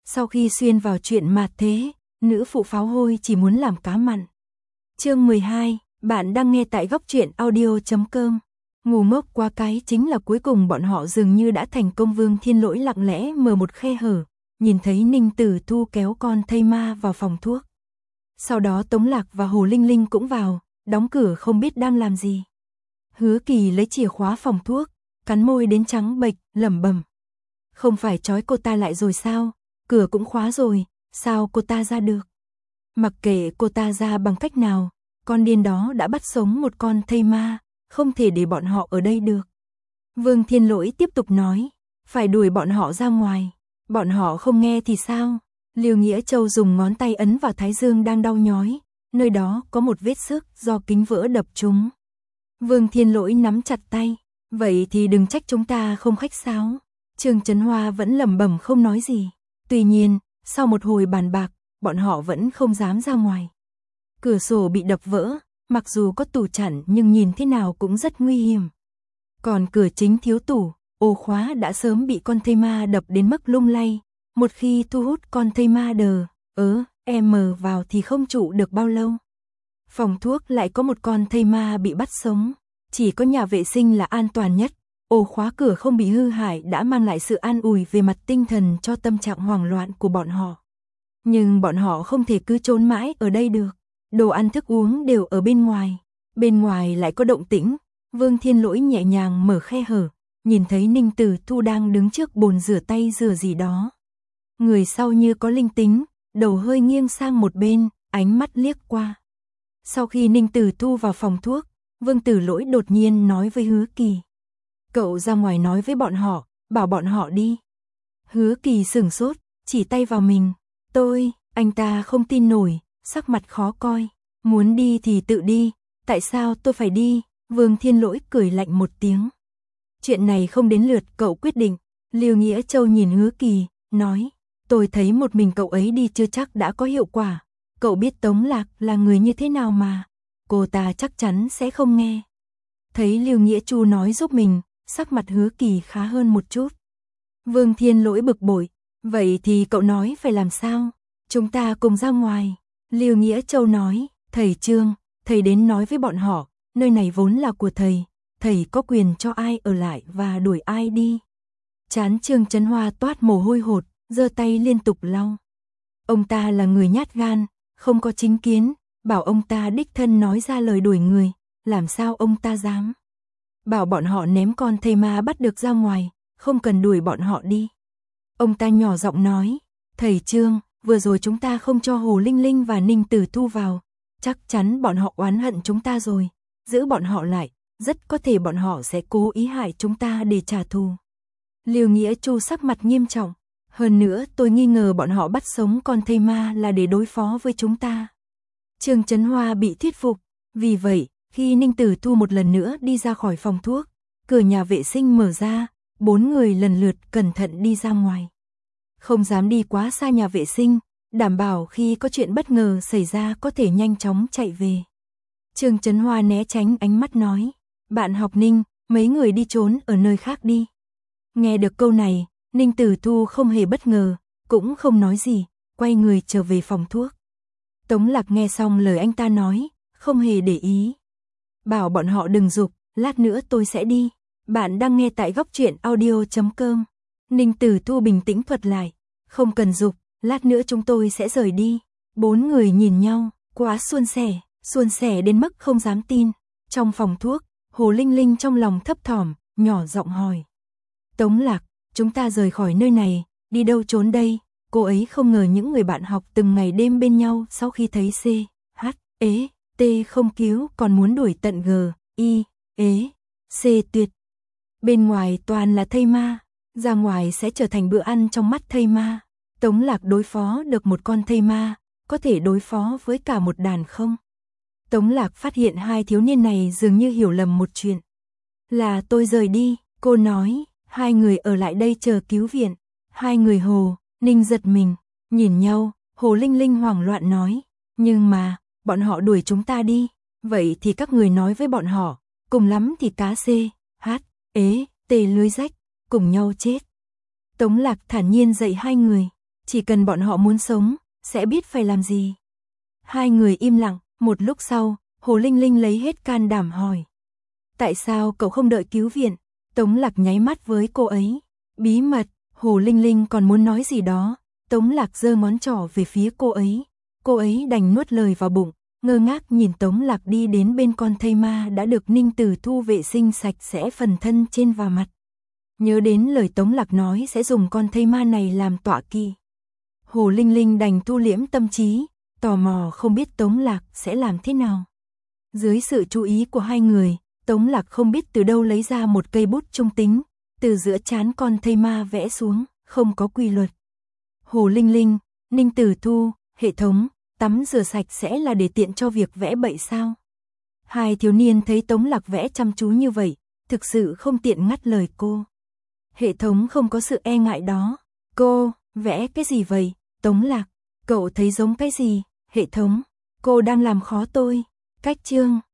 Sau khi xuyên vào chuyện mạt thế, nữ phụ pháo hôi chỉ muốn làm cá mặn. Chương 12, bạn đang nghe tại góc truyện audio.com. Ngu ngốc quá cái chính là cuối cùng bọn họ dường như đã thành công. Vương Thiên Lỗi lặng lẽ mở một khe hở, nhìn thấy Ninh Tử Thu kéo con thây ma vào phòng thuốc. Sau đó Tống Lạc và Hồ Linh Linh cũng vào, đóng cửa không biết đang làm gì. Hứa Kỳ lấy chìa khóa phòng thuốc, cắn môi đến trắng bệch, lẩm bẩm. Không phải trói cô ta lại rồi sao? Cửa cũng khóa rồi, sao cô ta ra được? Mặc kệ cô ta ra bằng cách nào, con điên đó đã bắt sống một con thây ma, không thể để bọn họ ở đây được. Vương Thiên Lỗi tiếp tục nói, phải đuổi bọn họ ra ngoài. Bọn họ không nghe thì sao? Lưu Nghĩa Châu dùng ngón tay ấn vào thái dương đang đau nhói, nơi đó có một vết xước do kính vỡ đập trúng. Vương Thiên Lỗi nắm chặt tay, vậy thì đừng trách chúng ta không khách sáo. Trương Chấn Hoa vẫn lẩm bẩm không nói gì. Tuy nhiên, sau một hồi bàn bạc, bọn họ vẫn không dám ra ngoài. Cửa sổ bị đập vỡ, mặc dù có tủ chặn nhưng nhìn thế nào cũng rất nguy hiểm. Còn cửa chính thiếu tủ, ổ khóa đã sớm bị con thây ma đập đến mức lung lay. Một khi thu hút con thây ma vào thì không trụ được bao lâu. Phòng thuốc lại có một con thây ma bị bắt sống. Chỉ có nhà vệ sinh là an toàn nhất. Ổ khóa cửa không bị hư hại đã mang lại sự an ủi về mặt tinh thần cho tâm trạng hoảng loạn của bọn họ. Nhưng bọn họ không thể cứ trốn mãi ở đây được. Đồ ăn thức uống đều ở bên ngoài. Bên ngoài lại có động tĩnh. Vương Thiên Lỗi nhẹ nhàng mở khe hở, nhìn thấy Ninh Tử Thu đang đứng trước bồn rửa tay rửa gì đó. Người sau như có linh tính, đầu hơi nghiêng sang một bên, ánh mắt liếc qua. Sau khi Ninh Tử Thu vào phòng thuốc, Vương Tử Lỗi đột nhiên nói với Hứa Kỳ. Cậu ra ngoài nói với bọn họ, bảo bọn họ đi. Hứa Kỳ sửng sốt, chỉ tay vào mình. Anh ta không tin nổi, sắc mặt khó coi. Muốn đi thì tự đi, tại sao tôi phải đi? Vương Thiên Lỗi cười lạnh một tiếng. Chuyện này không đến lượt cậu quyết định. Lưu Nghĩa Châu nhìn Hứa Kỳ, nói. Tôi thấy một mình cậu ấy đi chưa chắc đã có hiệu quả. Cậu biết Tống Lạc là người như thế nào mà. Cô ta chắc chắn sẽ không nghe. Thấy Lưu Nghĩa Chu nói giúp mình, sắc mặt Hứa Kỳ khá hơn một chút. Vương Thiên Lỗi bực bội. Vậy thì cậu nói phải làm sao? Chúng ta cùng ra ngoài. Lưu Nghĩa Châu nói. Thầy Trương, thầy đến nói với bọn họ. Nơi này vốn là của thầy. Thầy có quyền cho ai ở lại và đuổi ai đi. Trán Trương Chấn Hoa toát mồ hôi hột, giơ tay liên tục lau. Ông ta là người nhát gan, không có chính kiến, bảo ông ta đích thân nói ra lời đuổi người, làm sao ông ta dám. Bảo bọn họ ném con thây ma bắt được ra ngoài, không cần đuổi bọn họ đi. Ông ta nhỏ giọng nói, thầy Trương, vừa rồi chúng ta không cho Hồ Linh Linh và Ninh Tử Thu vào, chắc chắn bọn họ oán hận chúng ta rồi, giữ bọn họ lại, rất có thể bọn họ sẽ cố ý hại chúng ta để trả thù. Lưu Nghĩa Chu sắc mặt nghiêm trọng, hơn nữa tôi nghi ngờ bọn họ bắt sống con thây ma là để đối phó với chúng ta. Trương Chấn Hoa bị thuyết phục, vì vậy, khi Ninh Tử Thu một lần nữa đi ra khỏi phòng thuốc, cửa nhà vệ sinh mở ra, 4 người lần lượt cẩn thận đi ra ngoài. Không dám đi quá xa nhà vệ sinh, đảm bảo khi có chuyện bất ngờ xảy ra có thể nhanh chóng chạy về. Trương Chấn Hoa né tránh ánh mắt nói, bạn học Ninh, mấy người đi trốn ở nơi khác đi. Nghe được câu này, Ninh Tử Thu không hề bất ngờ, cũng không nói gì, quay người trở về phòng thuốc. Tống Lạc nghe xong lời anh ta nói, không hề để ý. Bảo bọn họ đừng giục, lát nữa tôi sẽ đi. Bạn đang nghe tại góc truyện audio.com. Ninh Tử Thu bình tĩnh thuật lại, không cần giục, lát nữa chúng tôi sẽ rời đi. 4 người nhìn nhau, quá suôn sẻ đến mức không dám tin. Trong phòng thuốc, Hồ Linh Linh trong lòng thấp thỏm, nhỏ giọng hỏi. Tống Lạc, chúng ta rời khỏi nơi này, đi đâu trốn đây? Cô ấy không ngờ những người bạn học từng ngày đêm bên nhau sau khi thấy T không cứu còn muốn đuổi tận C tuyệt. Bên ngoài toàn là thây ma, ra ngoài sẽ trở thành bữa ăn trong mắt thây ma. Tống Lạc đối phó được một con thây ma, có thể đối phó với cả một đàn không? Tống Lạc phát hiện hai thiếu niên này dường như hiểu lầm một chuyện. Là tôi rời đi, cô nói, hai người ở lại đây chờ cứu viện. Hai người Hồ, Ninh giật mình, nhìn nhau, Hồ Linh Linh hoảng loạn nói, nhưng mà, bọn họ đuổi chúng ta đi, vậy thì các người nói với bọn họ, cùng lắm thì cá lưới rách, cùng nhau chết. Tống Lạc thản nhiên dạy hai người, chỉ cần bọn họ muốn sống, sẽ biết phải làm gì. Hai người im lặng, một lúc sau, Hồ Linh Linh lấy hết can đảm hỏi. Tại sao cậu không đợi cứu viện? Tống Lạc nháy mắt với cô ấy. Bí mật, Hồ Linh Linh còn muốn nói gì đó. Tống Lạc giơ ngón trỏ về phía cô ấy. Cô ấy đành nuốt lời vào bụng, ngơ ngác nhìn Tống Lạc đi đến bên con thây ma đã được Ninh Tử Thu vệ sinh sạch sẽ phần thân trên và mặt. Nhớ đến lời Tống Lạc nói sẽ dùng con thây ma này làm tọa kỵ. Hồ Linh Linh đành thu liễm tâm trí, tò mò không biết Tống Lạc sẽ làm thế nào. Dưới sự chú ý của hai người, Tống Lạc không biết từ đâu lấy ra một cây bút trung tính, từ giữa trán con thây ma vẽ xuống, không có quy luật. Hồ Linh Linh, Ninh Tử Thu, hệ thống, tắm rửa sạch sẽ là để tiện cho việc vẽ bậy sao? Hai thiếu niên thấy Tống Lạc vẽ chăm chú như vậy, thực sự không tiện ngắt lời cô. Hệ thống không có sự e ngại đó. Cô, vẽ cái gì vậy? Tống Lạc, cậu thấy giống cái gì? Hệ thống, cô đang làm khó tôi. Cách chương